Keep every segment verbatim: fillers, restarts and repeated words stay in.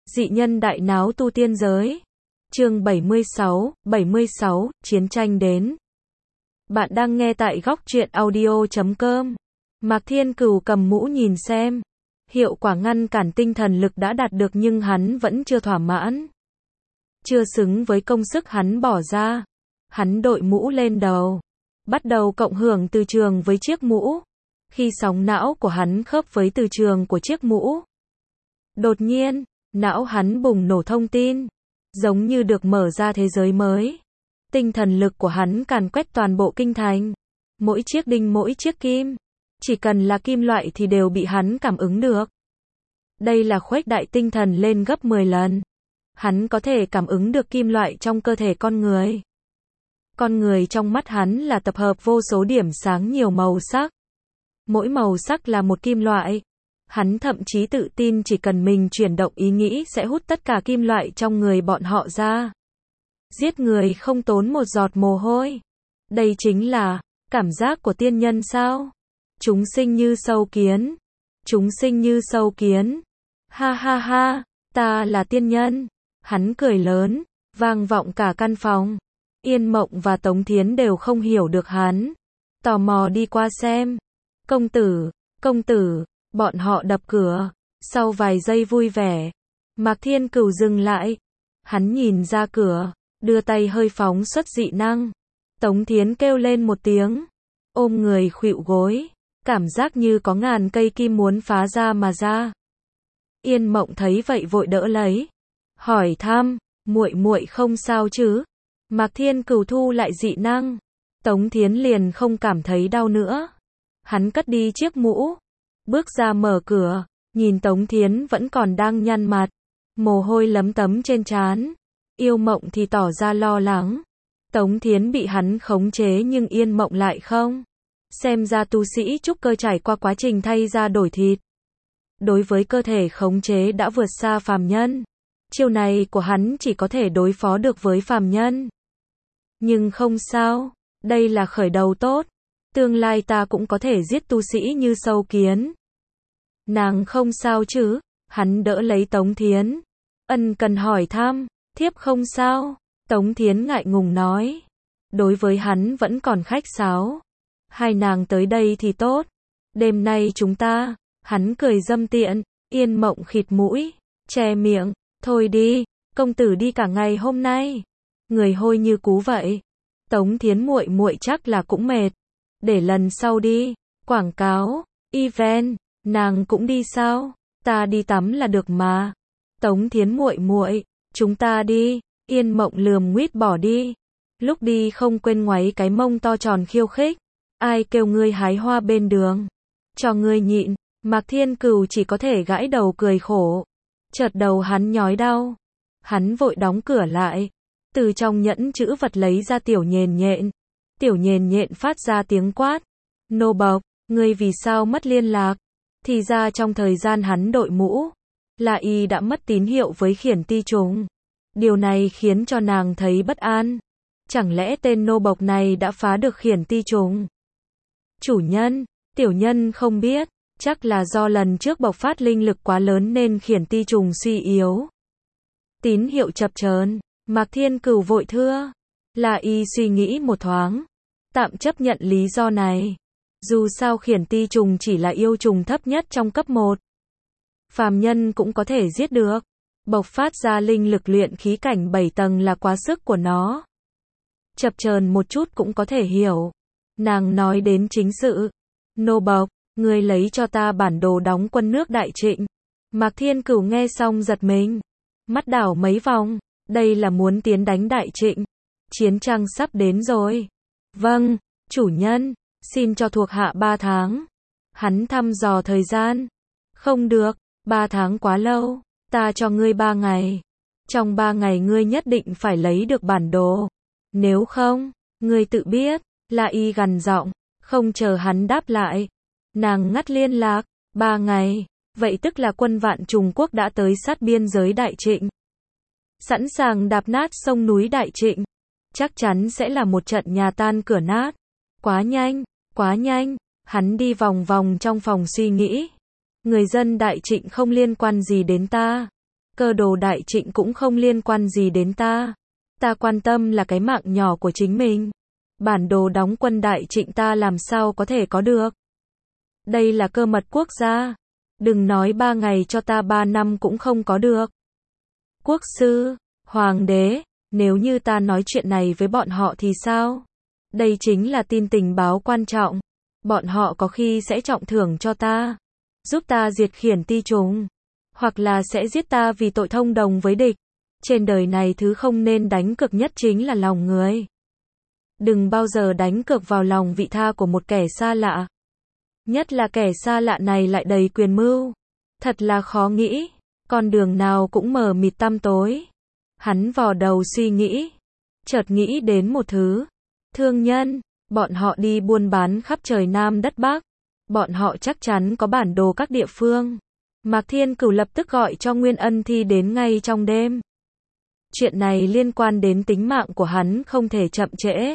Dị nhân đại náo tu tiên giới. Chương bảy mươi sáu, bảy mươi sáu, chiến tranh đến. Bạn đang nghe tại góc truyện audio chấm com. Mạc Thiên Cửu cầm mũ nhìn xem. Hiệu quả ngăn cản tinh thần lực đã đạt được nhưng hắn vẫn chưa thỏa mãn. Chưa xứng với công sức hắn bỏ ra. Hắn đội mũ lên đầu. Bắt đầu cộng hưởng từ trường với chiếc mũ. Khi sóng não của hắn khớp với từ trường của chiếc mũ. Đột nhiên, não hắn bùng nổ thông tin. Giống như được mở ra thế giới mới. Tinh thần lực của hắn càn quét toàn bộ kinh thành. Mỗi chiếc đinh mỗi chiếc kim. Chỉ cần là kim loại thì đều bị hắn cảm ứng được. Đây là khuếch đại tinh thần lên gấp mười lần. Hắn có thể cảm ứng được kim loại trong cơ thể con người. Con người trong mắt hắn là tập hợp vô số điểm sáng nhiều màu sắc. Mỗi màu sắc là một kim loại. Hắn thậm chí tự tin chỉ cần mình chuyển động ý nghĩ sẽ hút tất cả kim loại trong người bọn họ ra. Giết người không tốn một giọt mồ hôi. Đây chính là cảm giác của tiên nhân sao? Chúng sinh như sâu kiến. Chúng sinh như sâu kiến. Ha ha ha, ta là tiên nhân. Hắn cười lớn, vang vọng cả căn phòng. Yên Mộng và Tống Thiến đều không hiểu được hắn. Tò mò đi qua xem. Công tử, công tử, bọn họ đập cửa. Sau vài giây vui vẻ, Mạc Thiên Cửu dừng lại. Hắn nhìn ra cửa, đưa tay hơi phóng xuất dị năng. Tống Thiến kêu lên một tiếng, ôm người khuỵu gối, cảm giác như có ngàn cây kim muốn phá ra mà ra. Yên Mộng thấy vậy vội đỡ lấy, hỏi thăm, muội muội không sao chứ? Mạc Thiên Cửu thu lại dị năng. Tống Thiến liền không cảm thấy đau nữa. Hắn cất đi chiếc mũ, bước ra mở cửa, nhìn Tống Thiến vẫn còn đang nhăn mặt, mồ hôi lấm tấm trên trán. Yêu Mộng thì tỏ ra lo lắng. Tống Thiến bị hắn khống chế nhưng Yên Mộng lại không. Xem ra tu sĩ trúc cơ trải qua quá trình thay da đổi thịt. Đối với cơ thể khống chế đã vượt xa phàm nhân. Chiêu này của hắn chỉ có thể đối phó được với phàm nhân. Nhưng không sao, đây là khởi đầu tốt. Tương lai ta cũng có thể giết tu sĩ như sâu kiến. Nàng không sao chứ? Hắn đỡ lấy Tống Thiến. Ân cần hỏi thăm, thiếp không sao. Tống Thiến ngại ngùng nói. Đối với hắn vẫn còn khách sáo. Hai nàng tới đây thì tốt. Đêm nay chúng ta, hắn cười dâm tiện. Yên Mộng khịt mũi, che miệng. Thôi đi, công tử đi cả ngày hôm nay. Người hôi như cú vậy. Tống Thiến muội muội chắc là cũng mệt. Để lần sau đi. Quảng cáo, event, nàng cũng đi sao? Ta đi tắm là được mà. Tống Thiến muội muội, chúng ta đi. Yên Mộng lườm nguýt bỏ đi. Lúc đi không quên ngoáy cái mông to tròn khiêu khích. Ai kêu ngươi hái hoa bên đường? Cho ngươi nhịn. Mạc Thiên Cửu chỉ có thể gãi đầu cười khổ. Chợt đầu hắn nhói đau. Hắn vội đóng cửa lại. Từ trong nhẫn chữ vật lấy ra tiểu nhện nhện. Tiểu nhện nhện phát ra tiếng quát. Nô bộc, ngươi vì sao mất liên lạc? Thì ra trong thời gian hắn đội mũ, là y đã mất tín hiệu với khiển ti trùng. Điều này khiến cho nàng thấy bất an. Chẳng lẽ tên nô bộc này đã phá được khiển ti trùng? Chủ nhân, tiểu nhân không biết. Chắc là do lần trước bộc phát linh lực quá lớn nên khiển ti trùng suy yếu. Tín hiệu chập chờn. Mạc Thiên Cửu vội thưa. Là y suy nghĩ một thoáng. Tạm chấp nhận lý do này. Dù sao khiển ti trùng chỉ là yêu trùng thấp nhất trong cấp một. Phàm nhân cũng có thể giết được. Bộc phát ra linh lực luyện khí cảnh bảy tầng là quá sức của nó. Chập chờn một chút cũng có thể hiểu. Nàng nói đến chính sự. Nô bộc, ngươi lấy cho ta bản đồ đóng quân nước Đại Trịnh. Mạc Thiên Cửu nghe xong giật mình. Mắt đảo mấy vòng. Đây là muốn tiến đánh Đại Trịnh. Chiến tranh sắp đến rồi. Vâng, chủ nhân, xin cho thuộc hạ ba tháng. Hắn thăm dò thời gian. Không được, ba tháng quá lâu. Ta cho ngươi ba ngày. Trong ba ngày ngươi nhất định phải lấy được bản đồ. Nếu không, ngươi tự biết. La y gằn giọng. Không chờ hắn đáp lại. Nàng ngắt liên lạc. Ba ngày. Vậy tức là quân vạn Trung Quốc đã tới sát biên giới Đại Trịnh. Sẵn sàng đạp nát sông núi Đại Trịnh. Chắc chắn sẽ là một trận nhà tan cửa nát. Quá nhanh, quá nhanh. Hắn đi vòng vòng trong phòng suy nghĩ. Người dân Đại Trịnh không liên quan gì đến ta. Cơ đồ Đại Trịnh cũng không liên quan gì đến ta. Ta quan tâm là cái mạng nhỏ của chính mình. Bản đồ đóng quân Đại Trịnh ta làm sao có thể có được. Đây là cơ mật quốc gia. Đừng nói ba ngày cho ta ba năm cũng không có được. Quốc sư, hoàng đế, nếu như ta nói chuyện này với bọn họ thì sao? Đây chính là tin tình báo quan trọng. Bọn họ có khi sẽ trọng thưởng cho ta, giúp ta diệt khiển ti trùng, hoặc là sẽ giết ta vì tội thông đồng với địch. Trên đời này thứ không nên đánh cược nhất chính là lòng người. Đừng bao giờ đánh cược vào lòng vị tha của một kẻ xa lạ. Nhất là kẻ xa lạ này lại đầy quyền mưu. Thật là khó nghĩ. Con đường nào cũng mờ mịt tăm tối. Hắn vò đầu suy nghĩ. Chợt nghĩ đến một thứ. Thương nhân. Bọn họ đi buôn bán khắp trời Nam đất Bắc. Bọn họ chắc chắn có bản đồ các địa phương. Mạc Thiên Cửu lập tức gọi cho Nguyên Ân Thi đến ngay trong đêm. Chuyện này liên quan đến tính mạng của hắn không thể chậm trễ.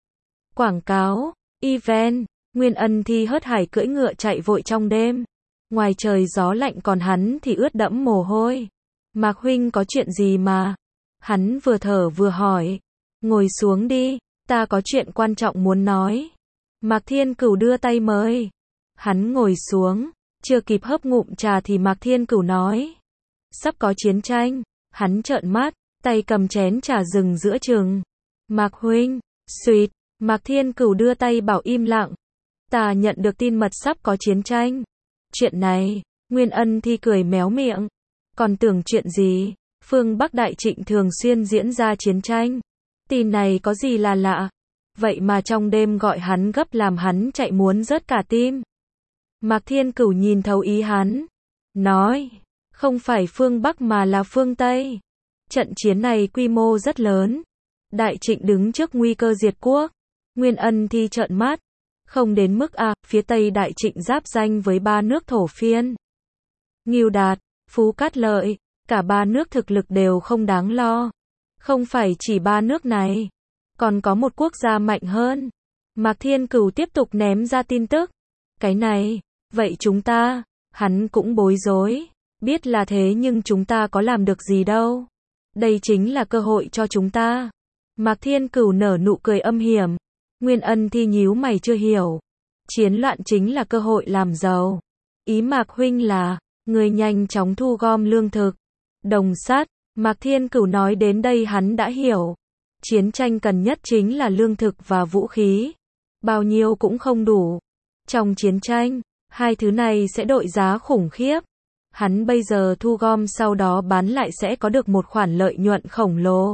Quảng cáo, event, Nguyên Ân Thi hớt hải cưỡi ngựa chạy vội trong đêm. Ngoài trời gió lạnh còn hắn thì ướt đẫm mồ hôi. Mạc huynh có chuyện gì mà? Hắn vừa thở vừa hỏi. Ngồi xuống đi, ta có chuyện quan trọng muốn nói. Mạc Thiên Cửu đưa tay mời. Hắn ngồi xuống, chưa kịp hớp ngụm trà thì Mạc Thiên Cửu nói. Sắp có chiến tranh. Hắn trợn mắt, tay cầm chén trà dừng giữa chừng. Mạc huynh, suýt, Mạc Thiên Cửu đưa tay bảo im lặng. Ta nhận được tin mật sắp có chiến tranh. Chuyện này, Nguyên Ân Thi cười méo miệng. Còn tưởng chuyện gì, phương Bắc Đại Trịnh thường xuyên diễn ra chiến tranh. Tin này có gì là lạ. Vậy mà trong đêm gọi hắn gấp làm hắn chạy muốn rớt cả tim. Mạc Thiên Cửu nhìn thấu ý hắn. Nói, không phải phương Bắc mà là phương Tây. Trận chiến này quy mô rất lớn. Đại Trịnh đứng trước nguy cơ diệt quốc. Nguyên Ân Thi trợn mắt. Không đến mức à, phía Tây Đại Trịnh giáp ranh với ba nước thổ phiên. Ngưu Đạt, Phú Cát Lợi, cả ba nước thực lực đều không đáng lo. Không phải chỉ ba nước này, còn có một quốc gia mạnh hơn. Mạc Thiên Cửu tiếp tục ném ra tin tức. Cái này, vậy chúng ta, hắn cũng bối rối. Biết là thế nhưng chúng ta có làm được gì đâu. Đây chính là cơ hội cho chúng ta. Mạc Thiên Cửu nở nụ cười âm hiểm. Nguyên Ân Thi nhíu mày chưa hiểu. Chiến loạn chính là cơ hội làm giàu. Ý Mạc huynh là, người nhanh chóng thu gom lương thực. Đồng sắt, Mạc Thiên Cửu nói đến đây hắn đã hiểu. Chiến tranh cần nhất chính là lương thực và vũ khí. Bao nhiêu cũng không đủ. Trong chiến tranh, hai thứ này sẽ đội giá khủng khiếp. Hắn bây giờ thu gom sau đó bán lại sẽ có được một khoản lợi nhuận khổng lồ.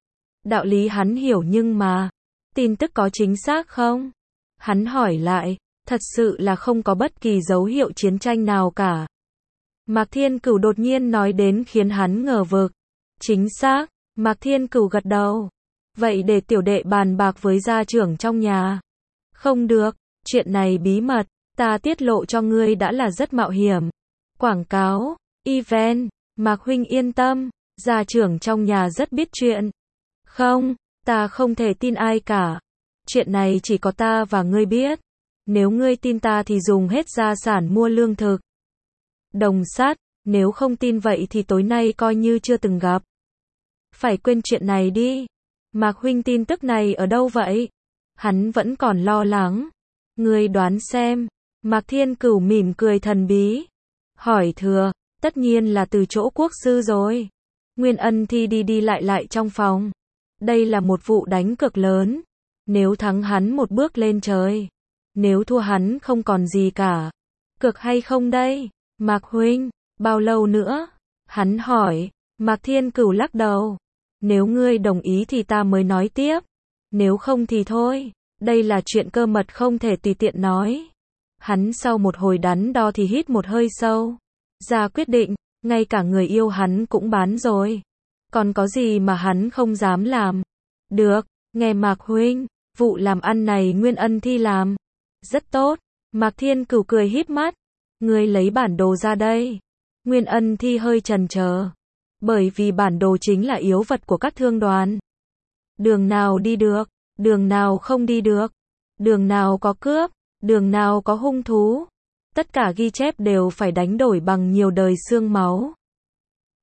Đạo lý hắn hiểu nhưng mà, tin tức có chính xác không? Hắn hỏi lại, thật sự là không có bất kỳ dấu hiệu chiến tranh nào cả. Mạc Thiên Cửu đột nhiên nói đến khiến hắn ngờ vực. Chính xác, Mạc Thiên Cửu gật đầu. Vậy để tiểu đệ bàn bạc với gia trưởng trong nhà. Không được, chuyện này bí mật, ta tiết lộ cho ngươi đã là rất mạo hiểm. Quảng cáo, event, Mạc huynh yên tâm, gia trưởng trong nhà rất biết chuyện. Không, ta không thể tin ai cả. Chuyện này chỉ có ta và ngươi biết. Nếu ngươi tin ta thì dùng hết gia sản mua lương thực. Đồng sắt, nếu không tin vậy thì tối nay coi như chưa từng gặp. Phải quên chuyện này đi. Mạc huynh tin tức này ở đâu vậy? Hắn vẫn còn lo lắng. Ngươi đoán xem. Mạc Thiên Cửu mỉm cười thần bí. Hỏi thừa, tất nhiên là từ chỗ quốc sư rồi. Nguyên Ân Thi đi đi lại lại trong phòng. Đây là một vụ đánh cược lớn. Nếu thắng hắn một bước lên trời. Nếu thua hắn không còn gì cả. Cược hay không đây? Mạc huynh, bao lâu nữa? Hắn hỏi. Mạc Thiên Cửu lắc đầu. Nếu ngươi đồng ý thì ta mới nói tiếp. Nếu không thì thôi. Đây là chuyện cơ mật không thể tùy tiện nói. Hắn sau một hồi đắn đo thì hít một hơi sâu. Ra quyết định, ngay cả người yêu hắn cũng bán rồi. Còn có gì mà hắn không dám làm. Được, nghe Mạc huynh, vụ làm ăn này Nguyên Ân Thi làm. Rất tốt. Mạc Thiên Cửu cười híp mắt. Ngươi lấy bản đồ ra đây. Nguyên Ân Thi hơi chần chờ. Bởi vì bản đồ chính là yếu vật của các thương đoàn. Đường nào đi được, đường nào không đi được. Đường nào có cướp, đường nào có hung thú. Tất cả ghi chép đều phải đánh đổi bằng nhiều đời xương máu.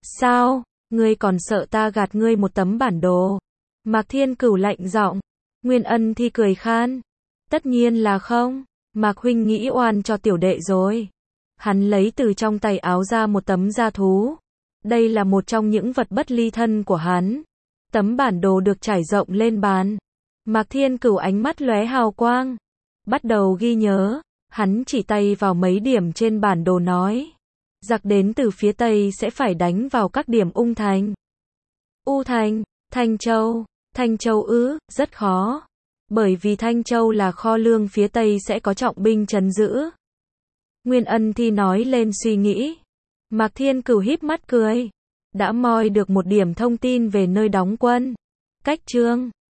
Sao, ngươi còn sợ ta gạt ngươi một tấm bản đồ? Mạc Thiên Cửu lạnh giọng. Nguyên Ân Thi cười khan. Tất nhiên là không. Mạc huynh nghĩ oan cho tiểu đệ rồi. Hắn lấy từ trong tay áo ra một tấm da thú. Đây là một trong những vật bất ly thân của hắn. Tấm bản đồ được trải rộng lên bàn. Mạc Thiên Cửu ánh mắt lóe hào quang. Bắt đầu ghi nhớ. Hắn chỉ tay vào mấy điểm trên bản đồ nói. Giặc đến từ phía Tây sẽ phải đánh vào các điểm Ung Thành. U Thành, Thanh Châu, Thanh Châu ư, rất khó. Bởi vì Thanh Châu là kho lương phía Tây sẽ có trọng binh trấn giữ. Nguyên Ân Thi nói lên suy nghĩ. Mạc Thiên Cửu híp mắt cười. Đã moi được một điểm thông tin về nơi đóng quân. Cách chương